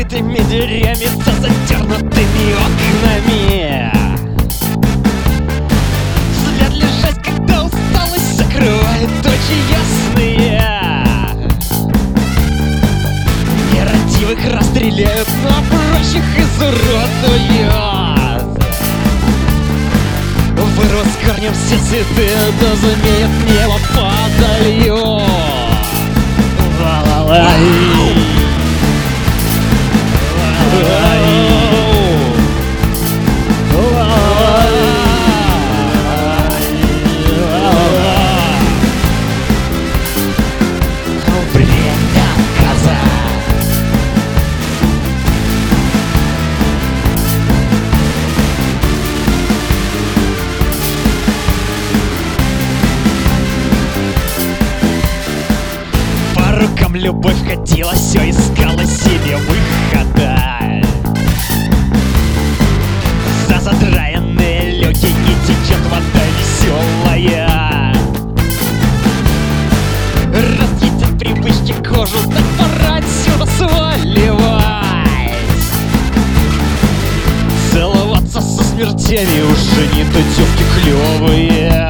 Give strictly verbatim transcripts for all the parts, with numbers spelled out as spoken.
закрытыми дверями, за задернутыми окнами. Взгляд лежать, когда усталость закрывает очи ясные. Нерадивых расстреляют, но прочих изуродуют. Вырвут с корнем все цветы, да заменят небо падалью. Рукам любовь ходила, все искала себе выхода. За задраенные легкие течет вода веселая. Разъедят привычки кожу, так пора отсюда сваливать. Целоваться со смертями уже не то девки клевые.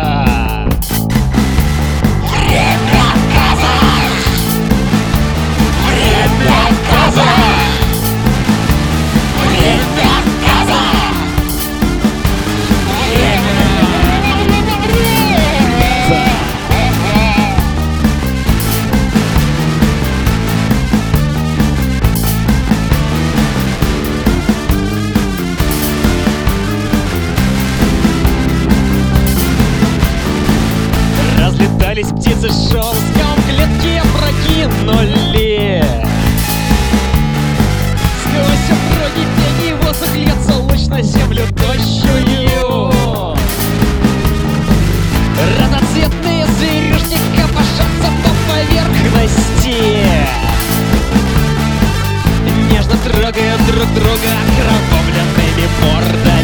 Разлетались птицы шелком, клетки опрокинули. Сквозь упругий пений воздух льется луч на землю тощую. Разноцветные зверюшки копошатся по поверхности, нежно трогая друг друга окровавленными мордами.